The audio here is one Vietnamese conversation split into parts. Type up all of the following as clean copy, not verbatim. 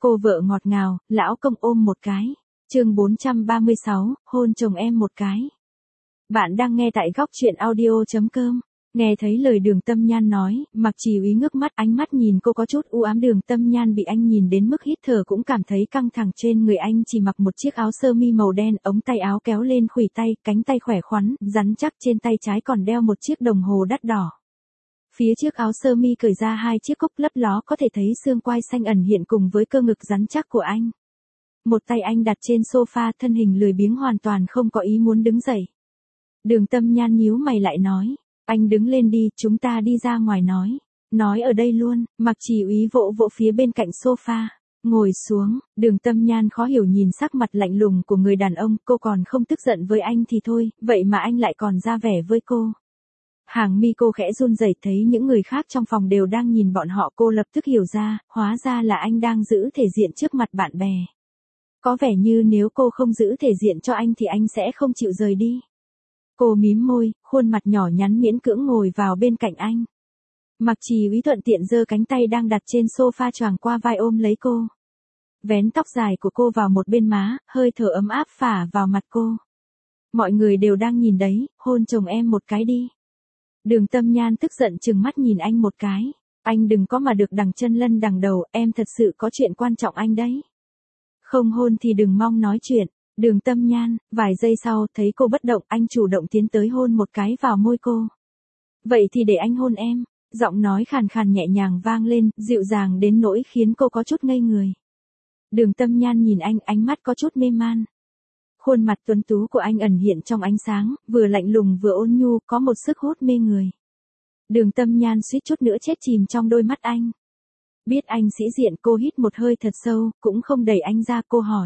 Cô vợ ngọt ngào, lão công ôm một cái. Chương 436, hôn chồng em một cái. Bạn đang nghe tại góc truyện audio.com. Nghe thấy lời Đường Tâm Nhan nói, Mạc Trì Úy ngước mắt, ánh mắt nhìn cô có chút u ám. Đường Tâm Nhan bị anh nhìn đến mức hít thở cũng cảm thấy căng thẳng. Trên người anh chỉ mặc một chiếc áo sơ mi màu đen, ống tay áo kéo lên khuỷu tay, cánh tay khỏe khoắn, rắn chắc, trên tay trái còn đeo một chiếc đồng hồ đắt đỏ. Phía trước áo sơ mi cởi ra hai chiếc cúc lấp ló, có thể thấy xương quai xanh ẩn hiện cùng với cơ ngực rắn chắc của anh. Một tay anh đặt trên sofa, thân hình lười biếng hoàn toàn không có ý muốn đứng dậy. Đường Tâm Nhan nhíu mày lại nói, anh đứng lên đi, chúng ta đi ra ngoài nói. Nói ở đây luôn. Mạc Trì Úy vỗ vỗ phía bên cạnh sofa. Ngồi xuống. Đường Tâm Nhan khó hiểu nhìn sắc mặt lạnh lùng của người đàn ông. Cô còn không tức giận với anh thì thôi, vậy mà anh lại còn ra vẻ với cô. Hàng mi cô khẽ run rẩy, thấy những người khác trong phòng đều đang nhìn bọn họ. Cô lập tức hiểu ra, hóa ra là anh đang giữ thể diện trước mặt bạn bè. Có vẻ như nếu cô không giữ thể diện cho anh thì anh sẽ không chịu rời đi. Cô mím môi, khuôn mặt nhỏ nhắn miễn cưỡng ngồi vào bên cạnh anh. Mạc Trì Úy thuận tiện giơ cánh tay đang đặt trên sofa choàng qua vai ôm lấy cô. Vén tóc dài của cô vào một bên má, hơi thở ấm áp phả vào mặt cô. Mọi người đều đang nhìn đấy, hôn chồng em một cái đi. Đường Tâm Nhan tức giận trừng mắt nhìn anh một cái. Anh đừng có mà được đằng chân lân đằng đầu, em thật sự có chuyện quan trọng anh đấy. Không hôn thì đừng mong nói chuyện. Đường Tâm Nhan, vài giây sau, thấy cô bất động, anh chủ động tiến tới hôn một cái vào môi cô. Vậy thì để anh hôn em. Giọng nói khàn khàn nhẹ nhàng vang lên, dịu dàng đến nỗi khiến cô có chút ngây người. Đường Tâm Nhan nhìn anh, ánh mắt có chút mê man. Khuôn mặt tuấn tú của anh ẩn hiện trong ánh sáng, vừa lạnh lùng vừa ôn nhu, có một sức hút mê người. Đường Tâm Nhan suýt chút nữa chết chìm trong đôi mắt anh. Biết anh sĩ diện, cô hít một hơi thật sâu, cũng không đẩy anh ra. Cô hỏi,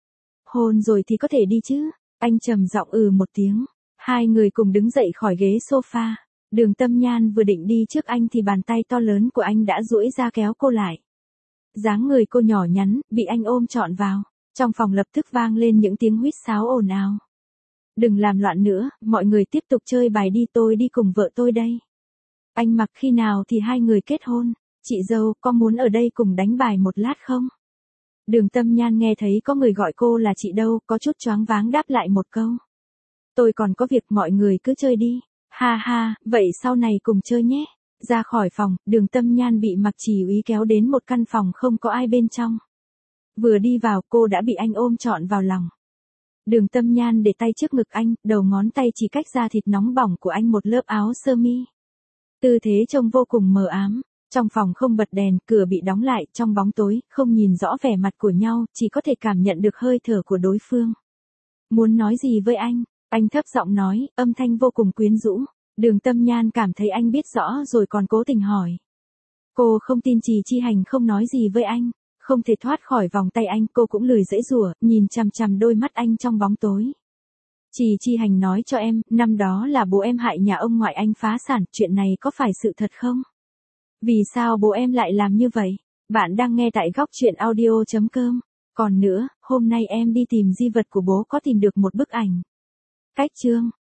hôn rồi thì có thể đi chứ? Anh trầm giọng một tiếng. Hai người cùng đứng dậy khỏi ghế sofa. Đường Tâm Nhan vừa định đi trước anh thì bàn tay to lớn của anh đã duỗi ra kéo cô lại. Dáng người cô nhỏ nhắn, bị anh ôm trọn vào. Trong phòng lập tức vang lên những tiếng huýt sáo ồn ào. Đừng làm loạn nữa, mọi người tiếp tục chơi bài đi, tôi đi cùng vợ tôi đây. Anh Mặc, khi nào thì hai người kết hôn? Chị dâu, có muốn ở đây cùng đánh bài một lát không? Đường Tâm Nhan nghe thấy có người gọi cô là chị dâu, có chút choáng váng đáp lại một câu. Tôi còn có việc, mọi người cứ chơi đi. Ha ha, vậy sau này cùng chơi nhé. Ra khỏi phòng, Đường Tâm Nhan bị Mạc Trì Úy kéo đến một căn phòng không có ai bên trong. Vừa đi vào, cô đã bị anh ôm trọn vào lòng. Đường Tâm Nhan để tay trước ngực anh, đầu ngón tay chỉ cách da thịt nóng bỏng của anh một lớp áo sơ mi. Tư thế trông vô cùng mờ ám. Trong phòng không bật đèn, cửa bị đóng lại, trong bóng tối, không nhìn rõ vẻ mặt của nhau, chỉ có thể cảm nhận được hơi thở của đối phương. Muốn nói gì với anh thấp giọng nói, âm thanh vô cùng quyến rũ. Đường Tâm Nhan cảm thấy anh biết rõ rồi còn cố tình hỏi. Cô không tin Trì Chi Hành không nói gì với anh, không thể thoát khỏi vòng tay anh. Cô cũng lười giãy giụa, nhìn chằm chằm đôi mắt anh trong bóng tối. Trì Chi Hành nói cho em, năm đó là bố em hại nhà ông ngoại anh phá sản, chuyện này có phải sự thật không? Vì sao bố em lại làm như vậy? Bạn đang nghe tại góc truyện audio.com. Còn nữa, hôm nay em đi tìm di vật của bố có tìm được một bức ảnh. Cách chương.